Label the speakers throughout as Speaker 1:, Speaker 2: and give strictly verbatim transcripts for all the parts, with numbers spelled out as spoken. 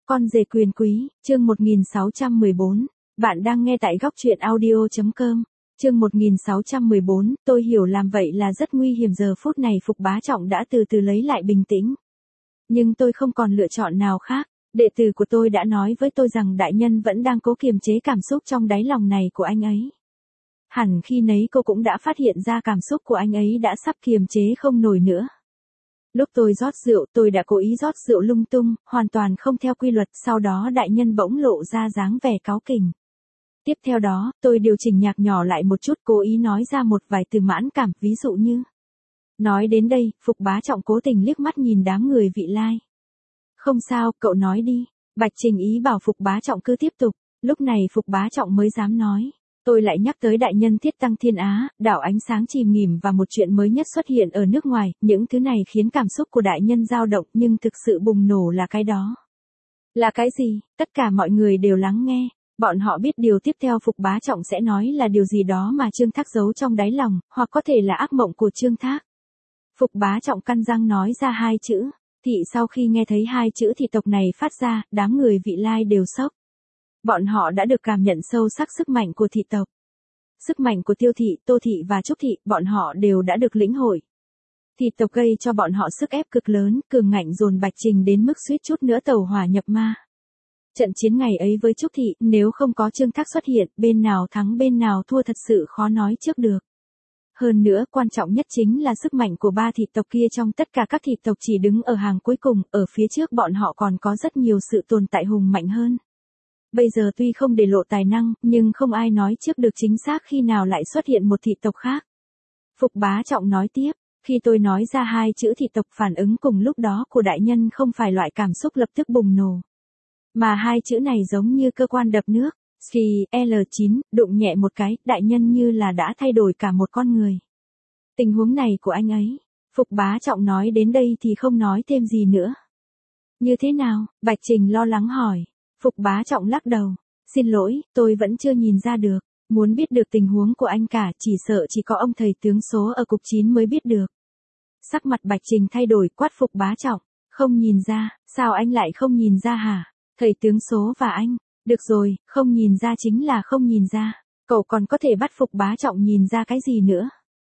Speaker 1: Con rể quyền quý, chương một nghìn sáu trăm mười bốn. Bạn đang nghe tại góc truyện audio chấm com. Chương một nghìn sáu trăm mười bốn, tôi hiểu làm vậy là rất nguy hiểm. Giờ phút này Phục Bá Trọng đã từ từ lấy lại bình tĩnh. Nhưng tôi không còn lựa chọn nào khác. Đệ tử của tôi đã nói với tôi rằng đại nhân vẫn đang cố kiềm chế cảm xúc trong đáy lòng này của anh ấy. Hẳn khi nấy cô cũng đã phát hiện ra cảm xúc của anh ấy đã sắp kiềm chế không nổi nữa. Lúc tôi rót rượu, tôi đã cố ý rót rượu lung tung, hoàn toàn không theo quy luật, sau đó đại nhân bỗng lộ ra dáng vẻ cáu kỉnh. Tiếp theo đó, tôi điều chỉnh nhạc nhỏ lại một chút, cố ý nói ra một vài từ mãn cảm, ví dụ như. Nói đến đây, Phục Bá Trọng cố tình liếc mắt nhìn đám người Vị Lai. Không sao, cậu nói đi. Bạch Trình ý bảo Phục Bá Trọng cứ tiếp tục, lúc này Phục Bá Trọng mới dám nói. Tôi lại nhắc tới đại nhân Thiết Tăng Thiên Á, đảo ánh sáng chìm nghỉm và một chuyện mới nhất xuất hiện ở nước ngoài, những thứ này khiến cảm xúc của đại nhân dao động, nhưng thực sự bùng nổ là cái đó. Là cái gì? Tất cả mọi người đều lắng nghe, bọn họ biết điều tiếp theo Phục Bá Trọng sẽ nói là điều gì đó mà Trương Thác giấu trong đáy lòng, hoặc có thể là ác mộng của Trương Thác. Phục Bá Trọng căn răng nói ra hai chữ, thị. Sau khi nghe thấy hai chữ thị tộc này phát ra, đám người Vị Lai đều sốc. Bọn họ đã được cảm nhận sâu sắc sức mạnh của thị tộc. Sức mạnh của Tiêu Thị, Tô Thị và Trúc Thị, bọn họ đều đã được lĩnh hội. Thị tộc gây cho bọn họ sức ép cực lớn, cường ngạnh dồn Bạch Trình đến mức suýt chút nữa tẩu hỏa nhập ma. Trận chiến ngày ấy với Trúc Thị, nếu không có Trương Thác xuất hiện, bên nào thắng bên nào thua thật sự khó nói trước được. Hơn nữa, quan trọng nhất chính là sức mạnh của ba thị tộc kia. Trong tất cả các thị tộc chỉ đứng ở hàng cuối cùng, ở phía trước bọn họ còn có rất nhiều sự tồn tại hùng mạnh hơn. Bây giờ tuy không để lộ tài năng, nhưng không ai nói trước được chính xác khi nào lại xuất hiện một thị tộc khác. Phục Bá Trọng nói tiếp, khi tôi nói ra hai chữ thị tộc, phản ứng cùng lúc đó của đại nhân không phải loại cảm xúc lập tức bùng nổ. Mà hai chữ này giống như cơ quan đập nước, xì lờ chín, đụng nhẹ một cái, đại nhân như là đã thay đổi cả một con người. Tình huống này của anh ấy, Phục Bá Trọng nói đến đây thì không nói thêm gì nữa. Như thế nào? Bạch Trình lo lắng hỏi. Phục Bá Trọng lắc đầu, xin lỗi, tôi vẫn chưa nhìn ra được, muốn biết được tình huống của anh cả, chỉ sợ chỉ có ông thầy tướng số ở cục chín mới biết được. Sắc mặt Bạch Trình thay đổi, quát Phục Bá Trọng, không nhìn ra, sao anh lại không nhìn ra hả? Thầy tướng số và anh, được rồi, không nhìn ra chính là không nhìn ra, cậu còn có thể bắt Phục Bá Trọng nhìn ra cái gì nữa?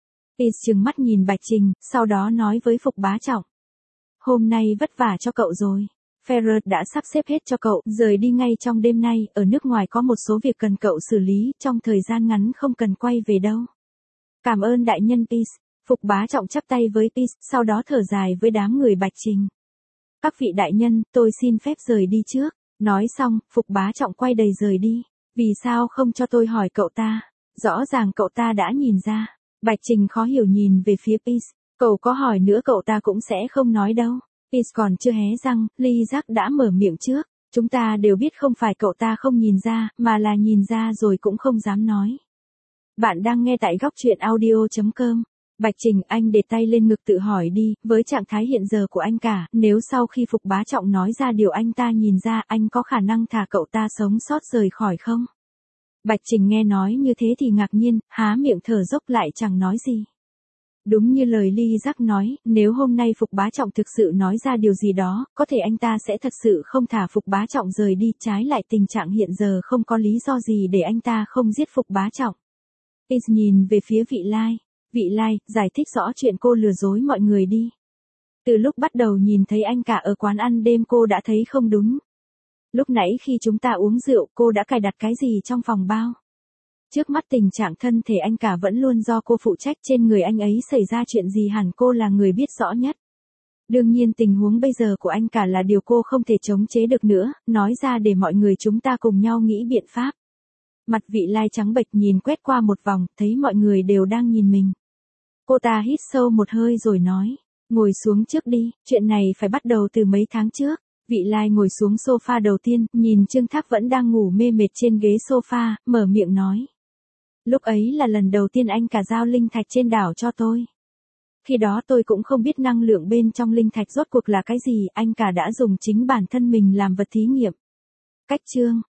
Speaker 1: Is trừng mắt nhìn Bạch Trình, sau đó nói với Phục Bá Trọng, hôm nay vất vả cho cậu rồi. Ferrer đã sắp xếp hết cho cậu, rời đi ngay trong đêm nay, ở nước ngoài có một số việc cần cậu xử lý, trong thời gian ngắn không cần quay về đâu. Cảm ơn đại nhân Peace. Phục Bá Trọng chắp tay với Peace, sau đó thở dài với đám người Bạch Trình. Các vị đại nhân, tôi xin phép rời đi trước. Nói xong, Phục Bá Trọng quay đầy rời đi. Vì sao không cho tôi hỏi cậu ta? Rõ ràng cậu ta đã nhìn ra. Bạch Trình khó hiểu nhìn về phía Peace. Cậu có hỏi nữa cậu ta cũng sẽ không nói đâu. Peace còn chưa hé răng, Ly Giác đã mở miệng trước. Chúng ta đều biết không phải cậu ta không nhìn ra, mà là nhìn ra rồi cũng không dám nói. Bạn đang nghe tại góc truyện audio chấm com. Bạch Trình, anh để tay lên ngực tự hỏi đi, với trạng thái hiện giờ của anh cả, nếu sau khi Phục Bá Trọng nói ra điều anh ta nhìn ra, anh có khả năng thả cậu ta sống sót rời khỏi không? Bạch Trình nghe nói như thế thì ngạc nhiên, há miệng thở dốc lại chẳng nói gì. Đúng như lời Ly Giác nói, nếu hôm nay Phục Bá Trọng thực sự nói ra điều gì đó, có thể anh ta sẽ thật sự không thả Phục Bá Trọng rời đi, trái lại tình trạng hiện giờ không có lý do gì để anh ta không giết Phục Bá Trọng. Is nhìn về phía Vị Lai. Vị Lai, giải thích rõ chuyện cô lừa dối mọi người đi. Từ lúc bắt đầu nhìn thấy anh cả ở quán ăn đêm cô đã thấy không đúng. Lúc nãy khi chúng ta uống rượu cô đã cài đặt cái gì trong phòng bao? Trước mắt tình trạng thân thể anh cả vẫn luôn do cô phụ trách, trên người anh ấy xảy ra chuyện gì hẳn cô là người biết rõ nhất. Đương nhiên tình huống bây giờ của anh cả là điều cô không thể chống chế được nữa, nói ra để mọi người chúng ta cùng nhau nghĩ biện pháp. Mặt Vị Lai trắng bệch nhìn quét qua một vòng, thấy mọi người đều đang nhìn mình. Cô ta hít sâu một hơi rồi nói, ngồi xuống trước đi, chuyện này phải bắt đầu từ mấy tháng trước. Vị Lai ngồi xuống sofa đầu tiên, nhìn Trương Thác vẫn đang ngủ mê mệt trên ghế sofa, mở miệng nói. Lúc ấy là lần đầu tiên anh cả giao linh thạch trên đảo cho tôi. Khi đó tôi cũng không biết năng lượng bên trong linh thạch rốt cuộc là cái gì, anh cả đã dùng chính bản thân mình làm vật thí nghiệm. Cách chương,